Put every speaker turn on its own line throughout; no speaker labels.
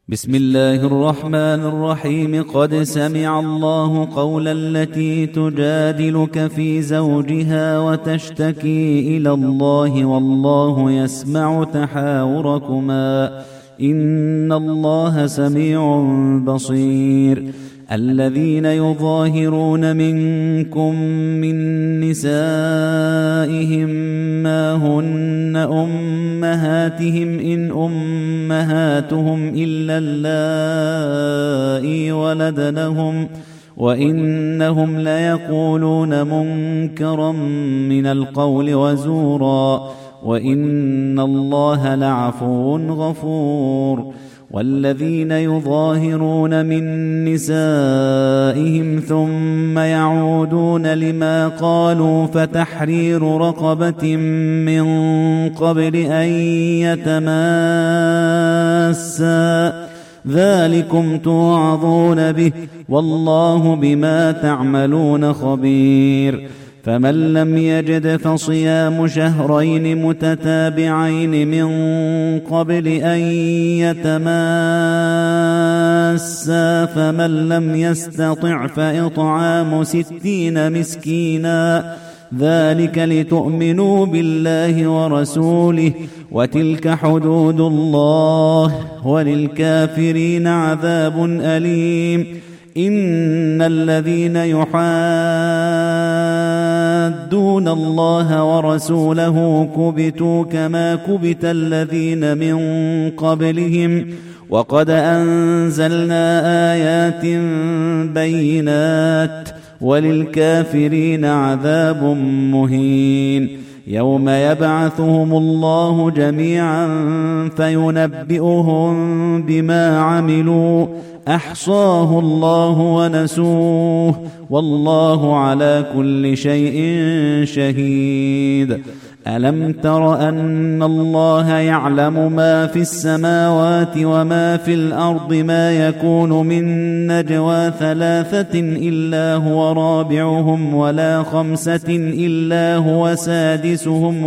بسم الله الرحمن الرحيم. قد سمع الله قول التي تجادلك في زوجها وتشتكي إلى الله والله يسمع تحاوركما إن الله سميع بصير. الذين يظاهرون منكم من نسائهم ما هن أمهاتهم إن أمهاتهم إلا اللائي ولدنهم وإنهم ليقولون منكرا من القول وزورا وإن الله لعفو غفور. والذين يظاهرون من نسائهم ثم يعودون لما قالوا فتحرير رقبة من قبل أن يتماسا ذلكم توعظون به والله بما تعملون خبير. فمن لم يجد فصيام شهرين متتابعين من قبل أن يتماسا فمن لم يستطع فإطعام 60 مسكينا ذلك لتؤمنوا بالله ورسوله وتلك حدود الله وللكافرين عذاب أليم. إن الذين يحادون الله ورسوله كبتوا كما كبت الذين من قبلهم وقد أنزلنا آيات بينات وللكافرين عذاب مهين. يوم يبعثهم الله جميعا فينبئهم بما عملوا أحصاه الله ونسوه والله على كل شيء شهيد. ألم تر أن الله يعلم ما في السماوات وما في الأرض ما يكون من نجوى 3 إلا هو رابعهم ولا 5 إلا هو سادسهم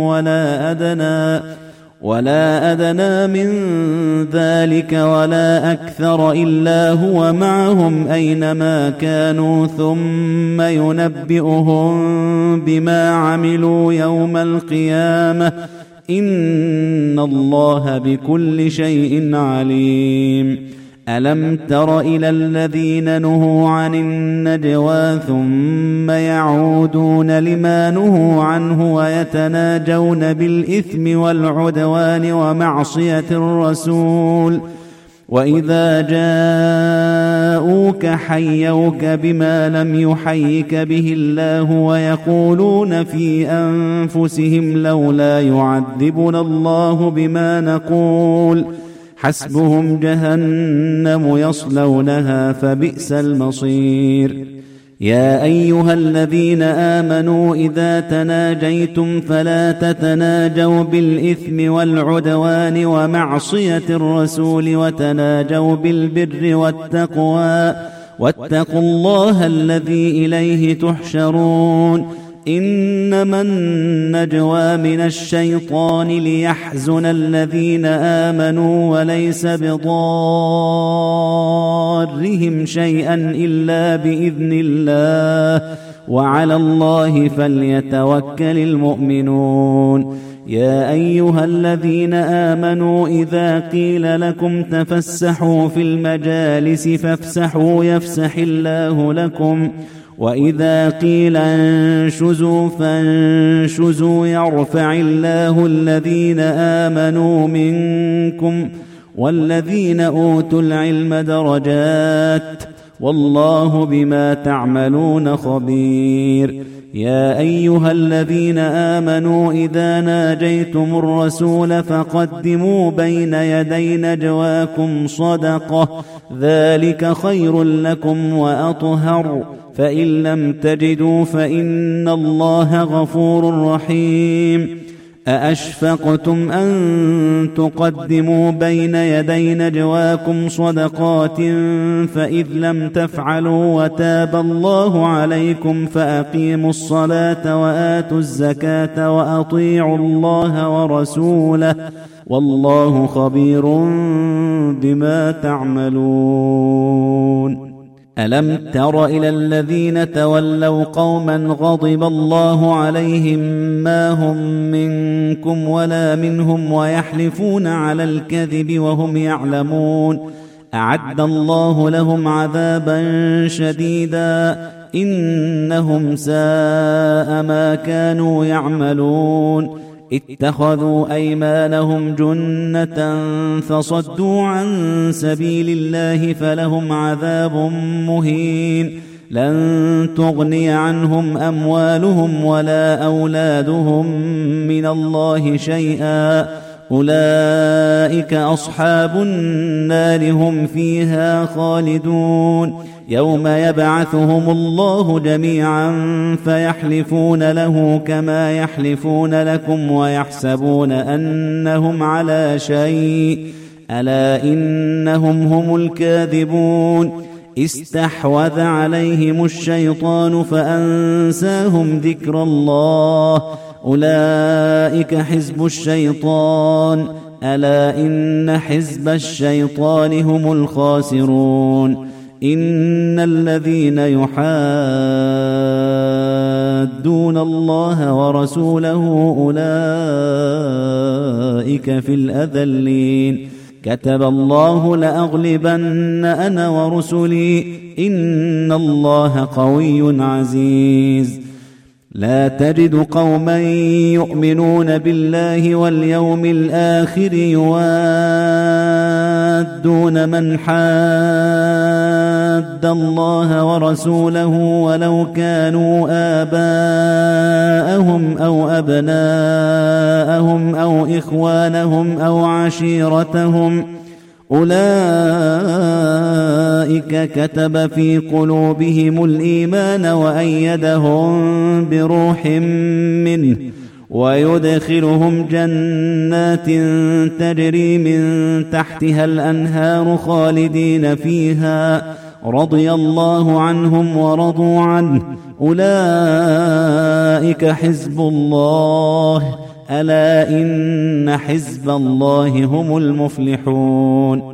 ولا أدنى من ذلك ولا أكثر إلا هو معهم أينما كانوا ثم ينبئهم بما عملوا يوم القيامة إن الله بكل شيء عليم. ألم تر إلى الذين نهوا عن النجوى ثم يعودون لما نهوا عنه ويتناجون بالإثم والعدوان ومعصية الرسول وإذا جاءوك حيوك بما لم يحيك به الله ويقولون في أنفسهم لولا يعذبنا الله بما نقول حسبهم جهنم يصلونها فبئس المصير. يا أيها الذين آمنوا إذا تناجيتم فلا تتناجوا بالإثم والعدوان ومعصية الرسول وتناجوا بالبر والتقوى واتقوا الله الذي إليه تحشرون. إنما النجوى من الشيطان ليحزن الذين آمنوا وليس بضارهم شيئا إلا بإذن الله وعلى الله فليتوكل المؤمنون. يا أيها الذين آمنوا إذا قيل لكم تفسحوا في المجالس فافسحوا يفسح الله لكم وإذا قيل انشزوا فانشزوا يرفع الله الذين آمنوا منكم والذين أوتوا العلم درجات والله بما تعملون خبير. يا أيها الذين آمنوا إذا ناجيتم الرسول فقدموا بين يدي نجواكم صدقة ذلك خير لكم وأطهر فإن لم تجدوا فإن الله غفور رحيم. أأشفقتم أن تقدموا بين يدي نجواكم صدقات فإذ لم تفعلوا وتاب الله عليكم فأقيموا الصلاة وآتوا الزكاة وأطيعوا الله ورسوله والله خبير بما تعملون. ألم تر إلى الذين تولوا قوما غضب الله عليهم ما هم منكم ولا منهم ويحلفون على الكذب وهم يعلمون أعد الله لهم عذابا شديدا إنهم ساء ما كانوا يعملون اتخذوا أيمانهم جنة فصدوا عن سبيل الله فلهم عذاب مهين لن تغني عنهم أموالهم ولا أولادهم من الله شيئا أولئك أصحاب النار هم فيها خالدون يوم يبعثهم الله جميعا فيحلفون له كما يحلفون لكم ويحسبون أنهم على شيء ألا إنهم هم الكاذبون استحوذ عليهم الشيطان فأنساهم ذكر الله أولئك حزب الشيطان ألا إن حزب الشيطان هم الخاسرون إن الذين يحادون الله ورسوله أولئك في الأذلين كتب الله لأغلبن أنا ورسلي إن الله قوي عزيز لا تجد قوما يؤمنون بالله واليوم الآخر يوادون من حاد الله ورسوله ولو كانوا آباءهم أو أبناءهم أو إخوانهم أو عشيرتهم أولئك كتب في قلوبهم الإيمان وأيدهم بروح منه ويدخلهم جنات تجري من تحتها الأنهار خالدين فيها رضي الله عنهم ورضوا عنه أولئك حزب الله ألا إن حزب الله هم المفلحون